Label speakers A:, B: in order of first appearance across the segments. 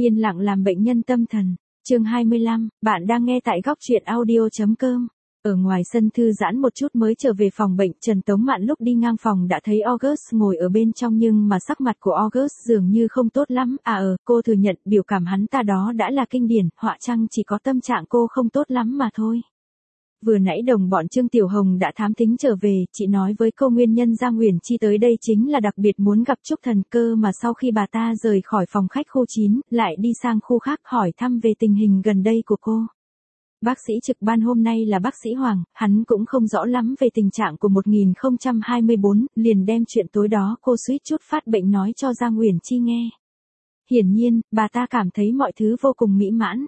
A: Yên lặng làm bệnh nhân tâm thần. Chương 25, bạn đang nghe tại góc truyện audio.com. Ở ngoài sân thư giãn một chút mới trở về phòng bệnh, Trần Tống Mạn lúc đi ngang phòng đã thấy August ngồi ở bên trong nhưng mà sắc mặt của August dường như không tốt lắm. Cô thừa nhận biểu cảm hắn ta đó đã là kinh điển, họa chăng chỉ có tâm trạng cô không tốt lắm mà thôi. Vừa nãy đồng bọn Trương Tiểu Hồng đã thám thính trở về, chị nói với cô nguyên nhân Giang Uyển Chi tới đây chính là đặc biệt muốn gặp Trúc Thần cơ mà sau khi bà ta rời khỏi phòng khách khu 9, lại đi sang khu khác hỏi thăm về tình hình gần đây của cô. Bác sĩ trực ban hôm nay là bác sĩ Hoàng, hắn cũng không rõ lắm về tình trạng của 1024, liền đem chuyện tối đó cô suýt chút phát bệnh nói cho Giang Uyển Chi nghe. Hiển nhiên, bà ta cảm thấy mọi thứ vô cùng mỹ mãn.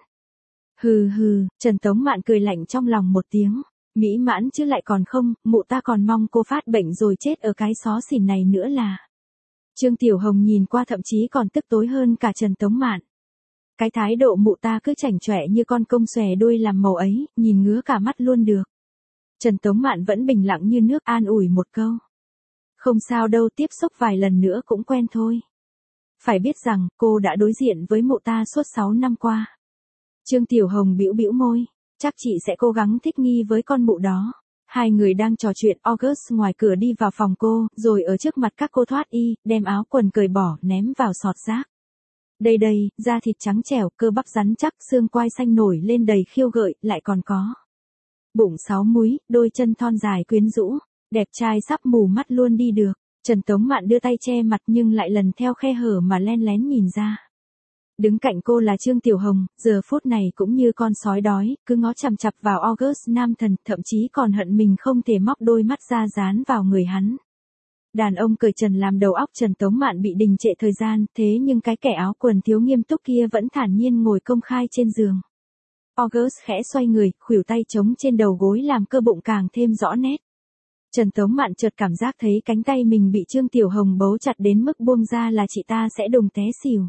A: Hừ, Trần Tống Mạn cười lạnh trong lòng một tiếng. Mỹ mãn chứ lại còn không, mụ ta còn mong cô phát bệnh rồi chết ở cái xó xỉnh này nữa là. Trương Tiểu Hồng nhìn qua thậm chí còn tức tối hơn cả Trần Tống Mạn. Cái thái độ mụ ta cứ chảnh chọe như con công xòe đuôi làm màu ấy, nhìn ngứa cả mắt luôn được. Trần Tống Mạn vẫn bình lặng như nước an ủi một câu. Không sao đâu, tiếp xúc vài lần nữa cũng quen thôi. Phải biết rằng, cô đã đối diện với mụ ta suốt 6 năm qua. Trương Tiểu Hồng bĩu môi, chắc chị sẽ cố gắng thích nghi với con mụ đó. Hai người đang trò chuyện, August ngoài cửa đi vào phòng cô, rồi ở trước mặt các cô thoát y, đem áo quần cởi bỏ, ném vào sọt rác. Đây, da thịt trắng trẻo, cơ bắp rắn chắc, xương quai xanh nổi lên đầy khiêu gợi, lại còn có bụng 6 múi, đôi chân thon dài quyến rũ, đẹp trai sắp mù mắt luôn đi được. Trần Tống Mạn đưa tay che mặt nhưng lại lần theo khe hở mà len lén nhìn ra. Đứng cạnh cô là Trương Tiểu Hồng, giờ phút này cũng như con sói đói, cứ ngó chằm chằm vào August nam thần, thậm chí còn hận mình không thể móc đôi mắt ra dán vào người hắn. Đàn ông cởi trần làm đầu óc Trần Tống Mạn bị đình trệ thời gian, thế nhưng cái kẻ áo quần thiếu nghiêm túc kia vẫn thản nhiên ngồi công khai trên giường. August khẽ xoay người, khuỷu tay chống trên đầu gối làm cơ bụng càng thêm rõ nét. Trần Tống Mạn chợt cảm giác thấy cánh tay mình bị Trương Tiểu Hồng bấu chặt đến mức buông ra là chị ta sẽ đùng té xỉu.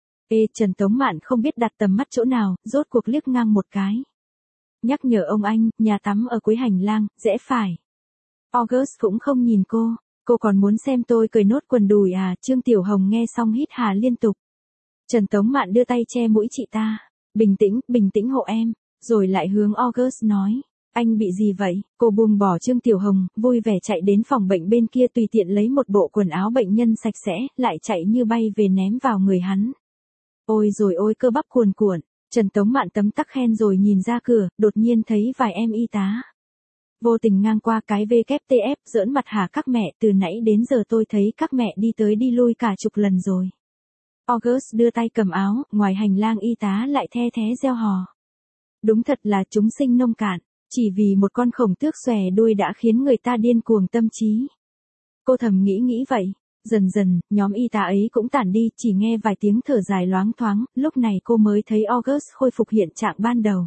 A: Trần Tống Mạn không biết đặt tầm mắt chỗ nào, rốt cuộc liếc ngang một cái. Nhắc nhở ông anh, nhà tắm ở cuối hành lang, rẽ phải. August cũng không nhìn cô còn muốn xem tôi cởi nốt quần đùi à? Trương Tiểu Hồng nghe xong hít hà liên tục. Trần Tống Mạn đưa tay che mũi chị ta. Bình tĩnh hộ em, rồi lại hướng August nói. Anh bị gì vậy? Cô buông bỏ Trương Tiểu Hồng, vui vẻ chạy đến phòng bệnh bên kia tùy tiện lấy một bộ quần áo bệnh nhân sạch sẽ, lại chạy như bay về ném vào người hắn. Ôi rồi ôi, cơ bắp cuồn cuộn. Trần Tống Mạn tấm tắc khen rồi nhìn ra cửa, đột nhiên thấy vài em y tá vô tình ngang qua cái WTF, giỡn mặt hả các mẹ, từ nãy đến giờ tôi thấy các mẹ đi tới đi lui cả chục lần rồi. August đưa tay cầm áo, ngoài hành lang y tá lại the thé reo hò. Đúng thật là chúng sinh nông cạn, chỉ vì một con khổng tước xòe đuôi đã khiến người ta điên cuồng tâm trí. Cô thầm nghĩ vậy. Dần, nhóm y tá ấy cũng tản đi, chỉ nghe vài tiếng thở dài loáng thoáng, lúc này cô mới thấy August khôi phục hiện trạng ban đầu.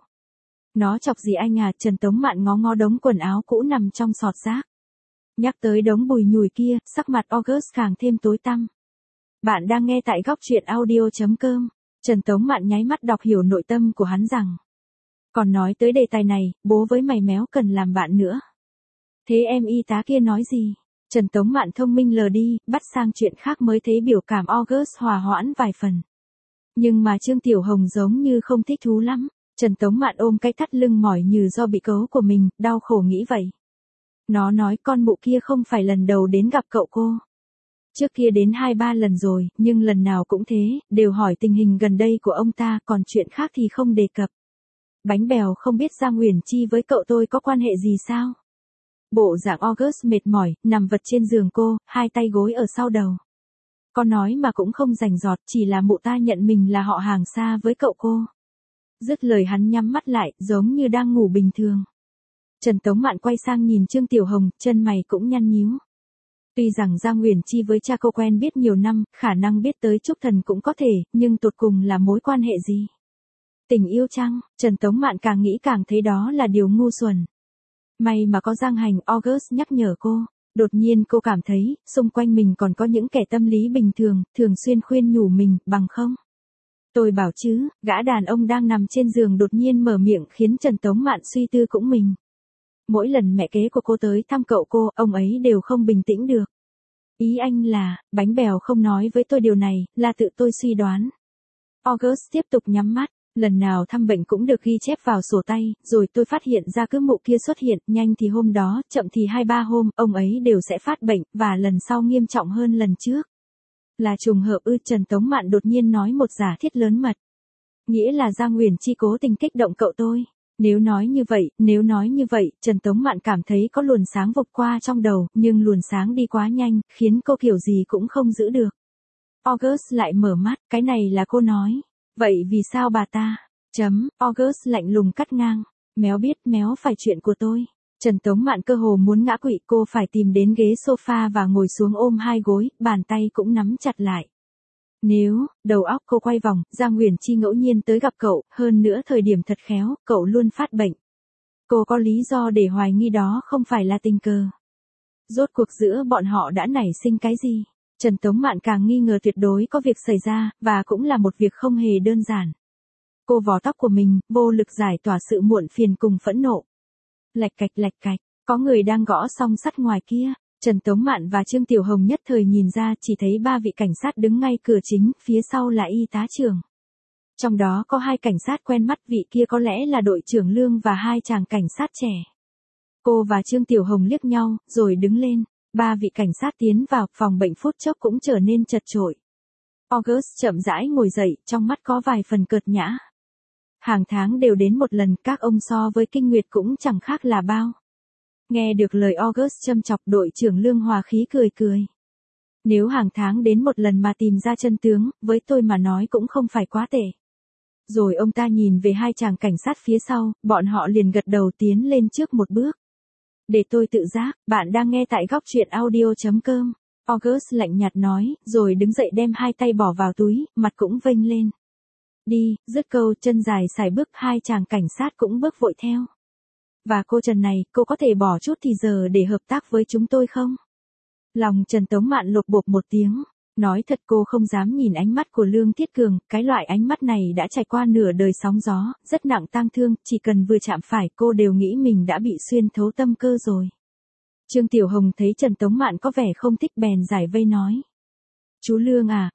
A: Nó chọc gì anh à? Trần Tống Mạn ngó đống quần áo cũ nằm trong sọt rác. Nhắc tới đống bùi nhùi kia, sắc mặt August càng thêm tối tăm. Bạn đang nghe tại góc truyện audio.com. Trần Tống Mạn nháy mắt đọc hiểu nội tâm của hắn rằng. Còn nói tới đề tài này, bố với mày méo cần làm bạn nữa. Thế em y tá kia nói gì? Trần Tống Mạn thông minh lờ đi, bắt sang chuyện khác mới thấy biểu cảm August hòa hoãn vài phần. Nhưng mà Trương Tiểu Hồng giống như không thích thú lắm. Trần Tống Mạn ôm cái thắt lưng mỏi như do bị cấu của mình, đau khổ nghĩ vậy. Nó nói con mụ kia không phải lần đầu đến gặp cậu cô. Trước kia đến 2-3 lần rồi, nhưng lần nào cũng thế, đều hỏi tình hình gần đây của ông ta, còn chuyện khác thì không đề cập. Bánh bèo không biết Giang Uyển Chi với cậu tôi có quan hệ gì sao? Bộ dạng August mệt mỏi, nằm vật trên giường cô, hai tay gối ở sau đầu. Có nói mà cũng không rành rọt, chỉ là mụ ta nhận mình là họ hàng xa với cậu cô. Dứt lời hắn nhắm mắt lại, giống như đang ngủ bình thường. Trần Tống Mạn quay sang nhìn Trương Tiểu Hồng, chân mày cũng nhăn nhíu. Tuy rằng Giang Uyển Chi với cha cô quen biết nhiều năm, khả năng biết tới Trúc Thần cũng có thể, nhưng tột cùng là mối quan hệ gì? Tình yêu chăng? Trần Tống Mạn càng nghĩ càng thấy đó là điều ngu xuẩn. May mà có Giang Hành, August nhắc nhở cô. Đột nhiên cô cảm thấy, xung quanh mình còn có những kẻ tâm lý bình thường, thường xuyên khuyên nhủ mình, bằng không. Tôi bảo chứ, gã đàn ông đang nằm trên giường đột nhiên mở miệng khiến Trần Tống Mạn suy tư cũng mình. Mỗi lần mẹ kế của cô tới thăm cậu cô, ông ấy đều không bình tĩnh được. Ý anh là, bánh bèo không nói với tôi điều này, là tự tôi suy đoán. August tiếp tục nhắm mắt. Lần nào thăm bệnh cũng được ghi chép vào sổ tay, rồi tôi phát hiện ra cứ mụ kia xuất hiện, nhanh thì hôm đó, chậm thì 2-3 hôm, ông ấy đều sẽ phát bệnh, và lần sau nghiêm trọng hơn lần trước. Là trùng hợp ư? Trần Tống Mạn đột nhiên nói một giả thiết lớn mật. Nghĩa là Giang Huyền Chi cố tình kích động cậu tôi. Nếu nói như vậy, Trần Tống Mạn cảm thấy có luồng sáng vụt qua trong đầu, nhưng luồng sáng đi quá nhanh, khiến cô kiểu gì cũng không giữ được. August lại mở mắt, cái này là cô nói. Vậy vì sao bà ta? August lạnh lùng cắt ngang. Méo biết méo phải chuyện của tôi. Trần Tống Mạn cơ hồ muốn ngã quỵ, cô phải tìm đến ghế sofa và ngồi xuống ôm hai gối, bàn tay cũng nắm chặt lại. Nếu, đầu óc cô quay vòng, Giang Huyền Chi ngẫu nhiên tới gặp cậu, hơn nữa thời điểm thật khéo, cậu luôn phát bệnh. Cô có lý do để hoài nghi đó không phải là tình cờ. Rốt cuộc giữa bọn họ đã nảy sinh cái gì? Trần Tống Mạn càng nghi ngờ tuyệt đối có việc xảy ra, và cũng là một việc không hề đơn giản. Cô vò tóc của mình, vô lực giải tỏa sự muộn phiền cùng phẫn nộ. Lạch cạch, có người đang gõ song sắt ngoài kia. Trần Tống Mạn và Trương Tiểu Hồng nhất thời nhìn ra, chỉ thấy 3 vị cảnh sát đứng ngay cửa chính, phía sau là y tá trưởng. Trong đó có 2 cảnh sát quen mắt, vị kia có lẽ là đội trưởng Lương và 2 chàng cảnh sát trẻ. Cô và Trương Tiểu Hồng liếc nhau, rồi đứng lên. 3 vị cảnh sát tiến vào, phòng bệnh phút chốc cũng trở nên chật chội. August chậm rãi ngồi dậy, trong mắt có vài phần cợt nhã. Hàng tháng đều đến một lần, các ông so với Kinh Nguyệt cũng chẳng khác là bao. Nghe được lời August châm chọc, đội trưởng Lương hòa khí cười. Nếu hàng tháng đến một lần mà tìm ra chân tướng, với tôi mà nói cũng không phải quá tệ. Rồi ông ta nhìn về 2 chàng cảnh sát phía sau, bọn họ liền gật đầu tiến lên trước một bước. Để tôi tự giác, bạn đang nghe tại góc truyện audio.com. August lạnh nhạt nói, rồi đứng dậy đem 2 tay bỏ vào túi, mặt cũng vênh lên. Đi, dứt câu chân dài sải bước, 2 chàng cảnh sát cũng bước vội theo. Và cô Trần này, cô có thể bỏ chút thì giờ để hợp tác với chúng tôi không? Lòng Trần Tống Mạn lột bột một tiếng. Nói thật cô không dám nhìn ánh mắt của Lương Thiết Cường, cái loại ánh mắt này đã trải qua nửa đời sóng gió, rất nặng tang thương, chỉ cần vừa chạm phải cô đều nghĩ mình đã bị xuyên thấu tâm cơ rồi. Trương Tiểu Hồng thấy Trần Tống Mạn có vẻ không thích bèn giải vây nói. Chú Lương à,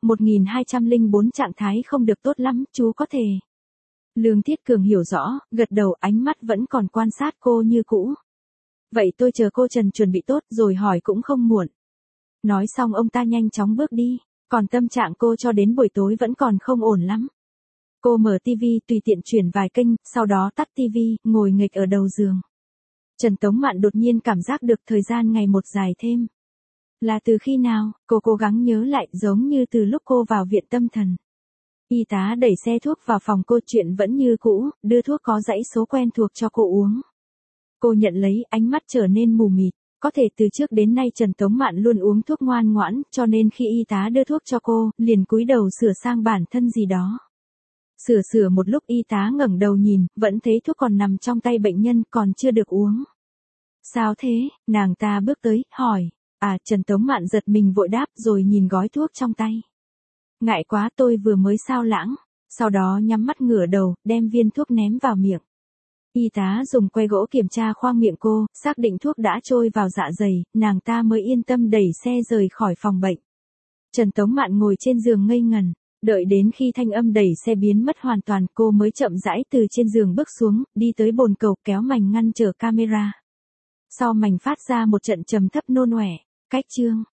A: 1204 trạng thái không được tốt lắm, chú có thể. Lương Thiết Cường hiểu rõ, gật đầu, ánh mắt vẫn còn quan sát cô như cũ. Vậy tôi chờ cô Trần chuẩn bị tốt rồi hỏi cũng không muộn. Nói xong ông ta nhanh chóng bước đi, còn tâm trạng cô cho đến buổi tối vẫn còn không ổn lắm. Cô mở tivi tùy tiện chuyển vài kênh, sau đó tắt tivi, ngồi nghịch ở đầu giường. Trần Tống Mạn đột nhiên cảm giác được thời gian ngày một dài thêm. Là từ khi nào? Cô cố gắng nhớ lại, giống như từ lúc cô vào viện tâm thần. Y tá đẩy xe thuốc vào phòng cô, chuyện vẫn như cũ, đưa thuốc có dãy số quen thuộc cho cô uống. Cô nhận lấy, ánh mắt trở nên mù mịt. Có thể từ trước đến nay Trần Tống Mạn luôn uống thuốc ngoan ngoãn, cho nên khi y tá đưa thuốc cho cô, liền cúi đầu sửa sang bản thân gì đó. Sửa một lúc y tá ngẩng đầu nhìn, vẫn thấy thuốc còn nằm trong tay bệnh nhân, còn chưa được uống. Sao thế? Nàng ta bước tới, hỏi. Trần Tống Mạn giật mình vội đáp, rồi nhìn gói thuốc trong tay. Ngại quá, tôi vừa mới sao lãng. Sau đó nhắm mắt ngửa đầu, đem viên thuốc ném vào miệng. Y tá dùng que gỗ kiểm tra khoang miệng cô, xác định thuốc đã trôi vào dạ dày, nàng ta mới yên tâm đẩy xe rời khỏi phòng bệnh. Trần Tống Mạn ngồi trên giường ngây ngần, đợi đến khi thanh âm đẩy xe biến mất hoàn toàn, cô mới chậm rãi từ trên giường bước xuống, đi tới bồn cầu, kéo mành ngăn trở camera. Sau mành phát ra một trận trầm thấp nôn ọe. Cách chương